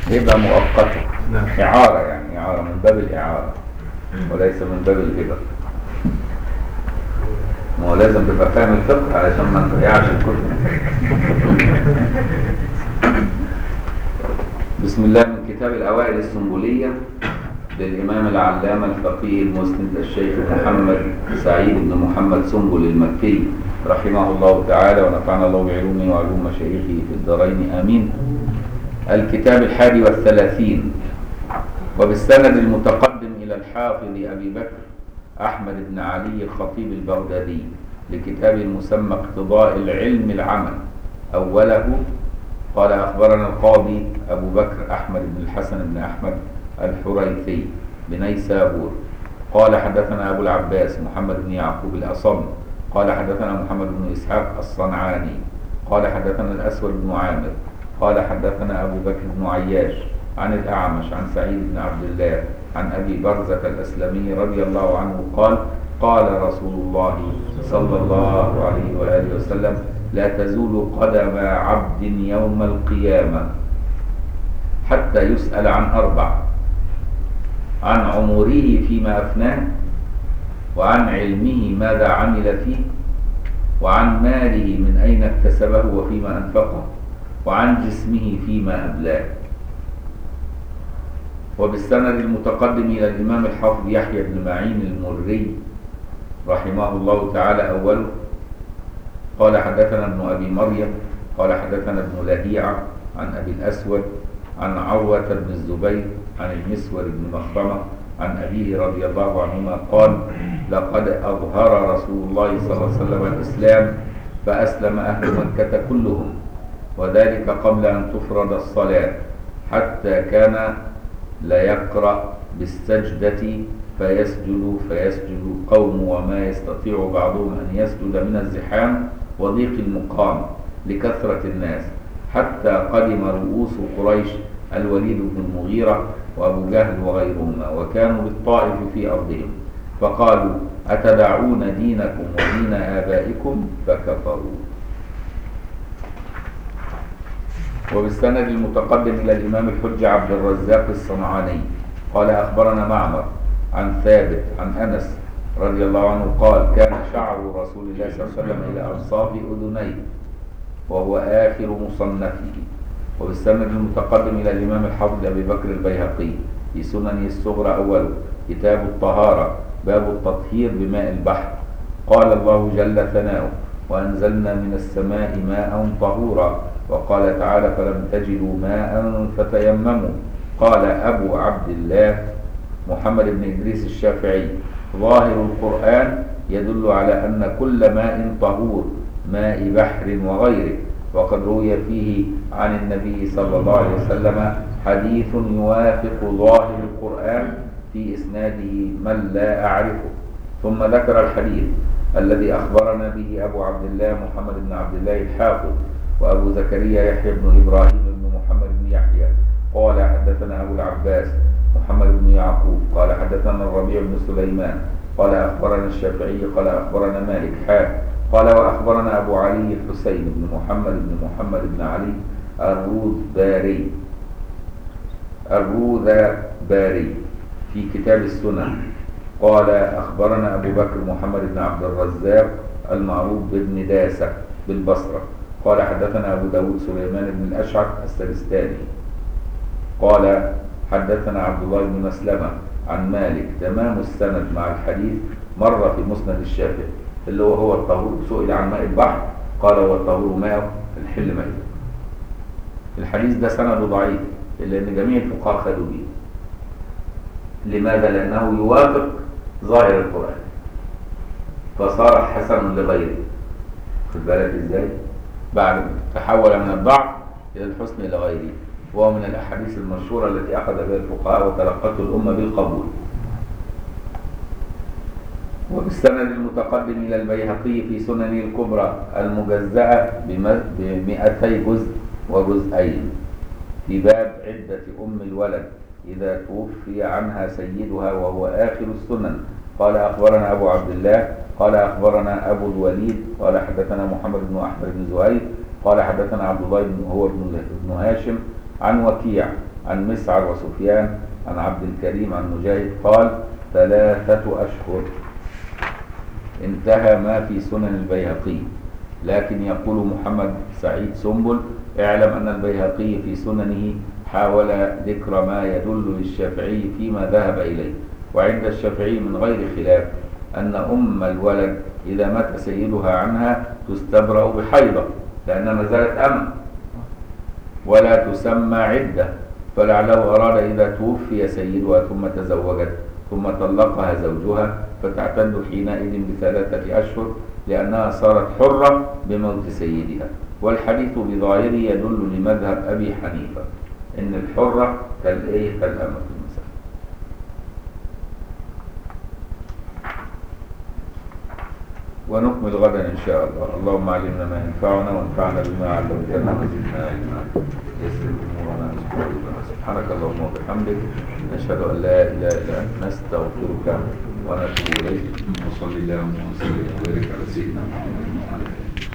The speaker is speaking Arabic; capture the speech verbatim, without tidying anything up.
هبة مؤقتة، إعارة يعني، إعارة من باب الإعارة وليس من باب الهبة. ما هو لازم تبقى فاهم الفقه علشان ما نضيعش الكتب. بسم الله. من كتاب الأوائل السنبلية للإمام العلامة الفقيه المسند الشيخ محمد سعيد بن محمد سنبل المكي رحمه الله تعالى، ونفعنا الله بعلومه وعلوم مشايخه في الدارين آمين. الكتاب الحادي والثلاثين، وبالسند المتقدم إلى الحافظ أبي بكر أحمد بن علي الخطيب البغدادي لكتاب المسمى اقتضاء العلم العمل. أوله قال أخبرنا القاضي أبو بكر أحمد بن الحسن بن أحمد الحريثي بنيسابور قال حدثنا أبو العباس محمد بن يعقوب الأصم قال حدثنا محمد بن إسحاق الصنعاني قال حدثنا الأسود بن عامر قال حدثنا أبو بكر بن عياش عن الأعمش عن سعيد بن عبد الله عن أبي برزة الأسلمي رضي الله عنه قال قال رسول الله صلى الله عليه وآله وسلم لا تزول قدم عبد يوم القيامة حتى يسأل عن أربع: عن عمره فيما أفناه، وعن علمه ماذا عمل فيه، وعن ماله من أين اكتسبه وفيما أنفقه، وعن جسمه فيما أبلاه. وبالسند المتقدم إلى الإمام الحافظ يحيى بن معين المري رحمه الله تعالى أوله قال حدثنا ابن أبي مريم قال حدثنا ابن لهيعة عن أبي الأسود عن عروة بن الزبير عن المسور بن مخرمة عن أبيه رضي الله عنهما قال لقد أظهر رسول الله صلى الله عليه وسلم الإسلام فأسلم أهل مكة كلهم، وذلك قبل أن تفرض الصلاة، حتى كان لا يقرأ بالسجدة فيسجد فيسجد قوم وما يستطيع بعضهم أن يسجد من الزحام وضيق المقام لكثرة الناس، حتى قدم رؤوس قريش الوليد بن المغيرة وأبو جهل وغيرهما، وكانوا بالطائف في أرضهم، فقالوا أتدعون دينكم ودين آبائكم؟ فكفروا. وبالسند المتقدم إلى الإمام الحجة عبد الرزاق الصنعاني قال أخبرنا معمر عن ثابت عن أنس رضي الله عنه قال كان شعر رسول الله صلى الله عليه وسلم إلى أنصاف أذنيه وهو آخر مصنفه. وبالسند المتقدم إلى الإمام الحافظ أبي بكر البيهقي في سننه الصغرى أوله كتاب الطهارة باب التطهير بماء البحر. قال الله جل ثناؤه وأنزلنا من السماء ماء طهورا، وقال تعالى فلم تجدوا ماء فتيمموا. قال أبو عبد الله محمد بن إدريس الشافعي ظاهر القرآن يدل على أن كل ماء طهور ماء بحر وغيره، وقد روي فيه عن النبي صلى الله عليه وسلم حديث يوافق ظاهر القرآن في إسناده من لا أعرفه. ثم ذكر الحديث الذي أخبرنا به أبو عبد الله محمد بن عبد الله الحافظ وأبو زكريا يحيى بن إبراهيم بن محمد بن يحيى قال حدثنا أبو العباس محمد بن يعقوب قال حدثنا الربيع بن سليمان قال أخبرنا الشافعي قال أخبرنا مالك حا قال وأخبرنا أبو علي الحسين بن محمد بن محمد بن علي الروذباري الروذباري في كتاب السنن قال أخبرنا أبو بكر محمد بن عبد الرزاق المعروف بن داسة بالبصرة قال حدثنا أبو داود سليمان بن الأشعث السجستاني قال حدثنا عبد الله بن مسلمة عن مالك تمام السند مع الحديث مر في مسند الشافعي اللي هو هو الطهور. سئل عن ماء البحر قال هو الطهور ماء الحل ماء. الحديث ده سنده ضعيف إلا أن جميع الفقهاء خدوا به. لماذا؟ لأنه يوافق ظاهر القرآن فصار حسن لغيره. خد بالك إزاي؟ بعد تحول من الضعف إلى الحسن لغيره، وهو من الأحاديث المشهورة التي أخذ بها الفقهاء وتلقته الأمة بالقبول. وبالسند المتقدم إلى البيهقي في سننه الكبرى المجزأة بمئتي جزء وجزئين في باب عدة أم الولد إذا توفي عنها سيدها وهو آخر السنن. قال أخبرنا أبو عبد الله قال أخبرنا أبو الوليد قال حدثنا محمد بن أحمد بن زهير قال حدثنا عبد الله بن هو بن هاشم عن وكيع عن مسعر وسفيان عن عبد الكريم عن مجاهد قال ثلاثة أشهر. انتهى ما في سنن البيهقي. لكن يقول محمد سعيد سنبل اعلم أن البيهقي في سننه حاول ذكر ما يدل للشافعي فيما ذهب إليه، وعند الشافعي من غير خلاف أن أم الولد إذا مات سيدها عنها تستبرأ بحيضة لأنها نزلت أم ولا تسمى عدة، فلعله أراد إذا توفي سيدها ثم تزوجت ثم طلقها زوجها فتعتد حينئذ بثلاثة أشهر لأنها صارت حرة بموت سيدها. والحديث بظاهره يدل لمذهب أبي حنيفة إن الحرة كالإيه كالأمة في المسألة. ونكمل غدا إن شاء الله. اللهم علمنا ما ينفعنا وانفعنا بما علمتنا وزدنا علما يسر أمورنا سبحانك اللهم وبحمدك نشهد أن لا إله إلا أنت نستغفرك ونتوب إليك. وصلى اللهم وسلم وبارك على سيدنا محمد وعلى آله.